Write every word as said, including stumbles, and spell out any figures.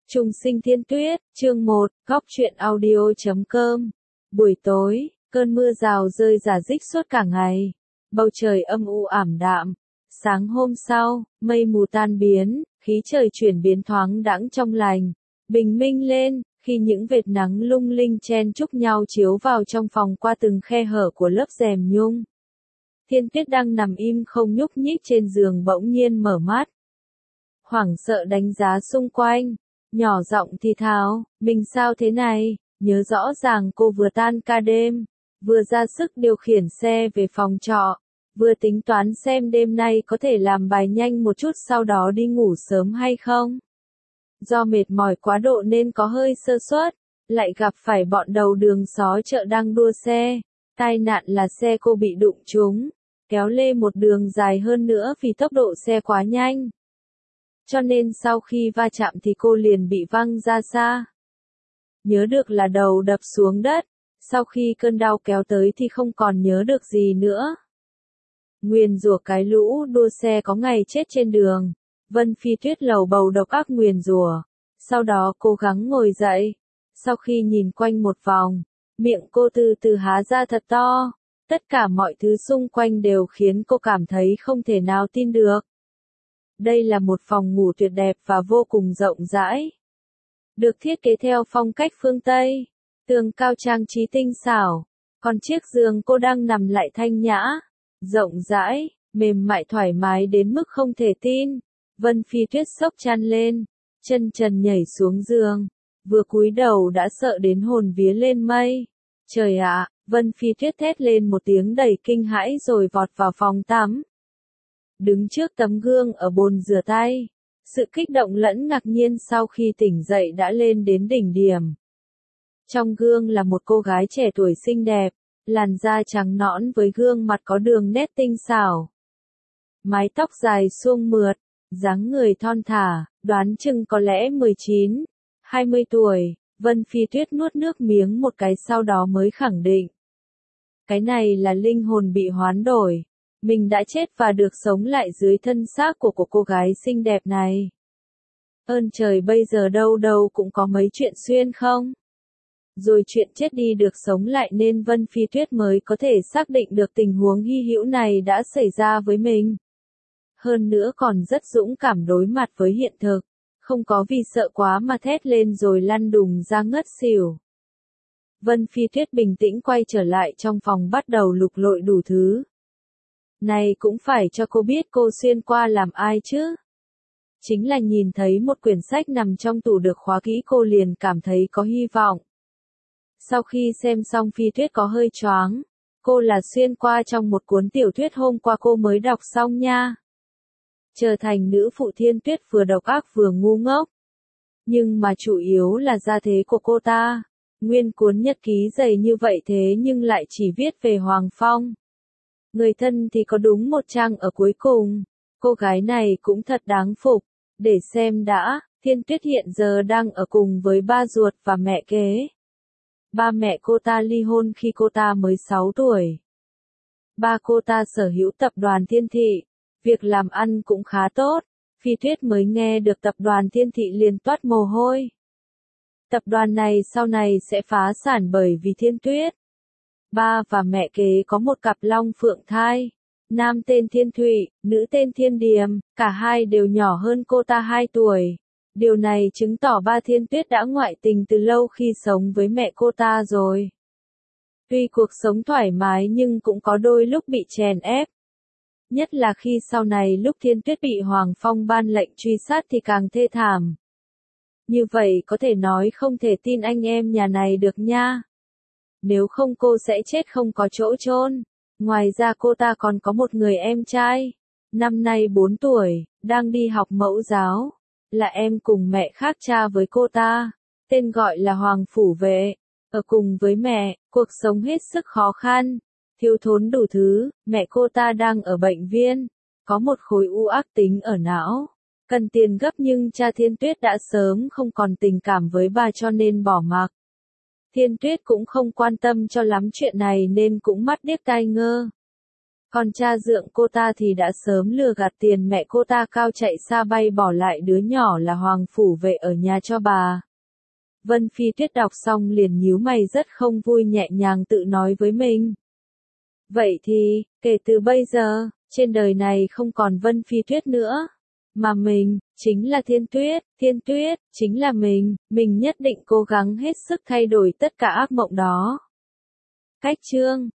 Trùng sinh Thiên Tuyết, chương một, góc truyện audio chấm com. Buổi tối, cơn mưa rào rơi rả rích suốt cả ngày. Bầu trời âm u ảm đạm. Sáng hôm sau, mây mù tan biến, khí trời chuyển biến thoáng đãng trong lành. Bình minh lên, khi những vệt nắng lung linh chen chúc nhau chiếu vào trong phòng qua từng khe hở của lớp rèm nhung. Thiên Tuyết đang nằm im không nhúc nhích trên giường bỗng nhiên mở mắt. Hoảng sợ đánh giá xung quanh. Nhỏ giọng thì thào, mình sao thế này, nhớ rõ ràng cô vừa tan ca đêm, vừa ra sức điều khiển xe về phòng trọ, vừa tính toán xem đêm nay có thể làm bài nhanh một chút sau đó đi ngủ sớm hay không. Do mệt mỏi quá độ nên có hơi sơ suất, lại gặp phải bọn đầu đường xó chợ đang đua xe, tai nạn là xe cô bị đụng trúng, kéo lê một đường dài hơn nữa vì tốc độ xe quá nhanh. Cho nên sau khi va chạm thì cô liền bị văng ra xa. Nhớ được là đầu đập xuống đất, sau khi cơn đau kéo tới thì không còn nhớ được gì nữa. Nguyền rủa cái lũ đua xe có ngày chết trên đường. Vân Phi Tuyết lầu bầu độc ác nguyền rủa. Sau đó cố gắng ngồi dậy. Sau khi nhìn quanh một vòng, miệng cô từ từ há ra thật to. Tất cả mọi thứ xung quanh đều khiến cô cảm thấy không thể nào tin được. Đây là một phòng ngủ tuyệt đẹp và vô cùng rộng rãi. Được thiết kế theo phong cách phương Tây, tường cao trang trí tinh xảo, còn chiếc giường cô đang nằm lại thanh nhã, rộng rãi, mềm mại thoải mái đến mức không thể tin. Vân Phi Tuyết sốc chăn lên, chân trần nhảy xuống giường, vừa cúi đầu đã sợ đến hồn vía lên mây. Trời ạ, Vân Phi Tuyết thét lên một tiếng đầy kinh hãi rồi vọt vào phòng tắm. Đứng trước tấm gương ở bồn rửa tay, sự kích động lẫn ngạc nhiên sau khi tỉnh dậy đã lên đến đỉnh điểm. Trong gương là một cô gái trẻ tuổi xinh đẹp, làn da trắng nõn với gương mặt có đường nét tinh xảo. Mái tóc dài suông mượt, dáng người thon thả, đoán chừng có lẽ mười chín, hai mươi tuổi, Vân Phi Tuyết nuốt nước miếng một cái sau đó mới khẳng định. Cái này là linh hồn bị hoán đổi. Mình đã chết và được sống lại dưới thân xác của, của cô gái xinh đẹp này. Ơn trời bây giờ đâu đâu cũng có mấy chuyện xuyên không? Rồi chuyện chết đi được sống lại nên Vân Phi Tuyết mới có thể xác định được tình huống hy hữu này đã xảy ra với mình. Hơn nữa còn rất dũng cảm đối mặt với hiện thực, không có vì sợ quá mà thét lên rồi lăn đùng ra ngất xỉu. Vân Phi Tuyết bình tĩnh quay trở lại trong phòng bắt đầu lục lọi đủ thứ. Này cũng phải cho cô biết cô xuyên qua làm ai chứ. Chính là nhìn thấy một quyển sách nằm trong tủ được khóa kỹ cô liền cảm thấy có hy vọng. Sau khi xem xong Phi Tuyết có hơi choáng. Cô là xuyên qua trong một cuốn tiểu thuyết hôm qua cô mới đọc xong nha. Trở thành nữ phụ Thiên Tuyết vừa độc ác vừa ngu ngốc. Nhưng mà chủ yếu là gia thế của cô ta. Nguyên cuốn nhật ký dày như vậy thế nhưng lại chỉ viết về Hoàng Phong. Người thân thì có đúng một trang ở cuối cùng. Cô gái này cũng thật đáng phục. Để xem đã, Thiên Tuyết hiện giờ đang ở cùng với ba ruột và mẹ kế. Ba mẹ cô ta ly hôn khi cô ta mới sáu tuổi. Ba cô ta sở hữu tập đoàn Thiên Thị. Việc làm ăn cũng khá tốt. Phi Tuyết mới nghe được tập đoàn Thiên Thị liền toát mồ hôi. Tập đoàn này sau này sẽ phá sản bởi vì Thiên Tuyết. Ba và mẹ kế có một cặp long phượng thai. Nam tên Thiên Thụy, nữ tên Thiên Điềm, cả hai đều nhỏ hơn cô ta hai tuổi. Điều này chứng tỏ ba Thiên Tuyết đã ngoại tình từ lâu khi sống với mẹ cô ta rồi. Tuy cuộc sống thoải mái nhưng cũng có đôi lúc bị chèn ép. Nhất là khi sau này lúc Thiên Tuyết bị Hoàng Phong ban lệnh truy sát thì càng thê thảm. Như vậy có thể nói không thể tin anh em nhà này được nha. Nếu không cô sẽ chết không có chỗ chôn. Ngoài ra cô ta còn có một người em trai. Năm nay bốn tuổi, đang đi học mẫu giáo. Là em cùng mẹ khác cha với cô ta. Tên gọi là Hoàng Phủ Vệ. Ở cùng với mẹ, cuộc sống hết sức khó khăn. Thiếu thốn đủ thứ, mẹ cô ta đang ở bệnh viện. Có một khối u ác tính ở não. Cần tiền gấp nhưng cha Thiên Tuyết đã sớm không còn tình cảm với bà cho nên bỏ mặc. Thiên Tuyết cũng không quan tâm cho lắm chuyện này nên cũng mắt điếc tai ngơ. Còn cha dượng cô ta thì đã sớm lừa gạt tiền mẹ cô ta cao chạy xa bay bỏ lại đứa nhỏ là Hoàng phủ vệ ở nhà cho bà. Vân Phi Tuyết đọc xong liền nhíu mày rất không vui, nhẹ nhàng tự nói với mình. Vậy thì, kể từ bây giờ, trên đời này không còn Vân Phi Tuyết nữa. Mà mình, chính là Thiên Tuyết, Thiên Tuyết, chính là mình, mình nhất định cố gắng hết sức thay đổi tất cả ác mộng đó. Cách chương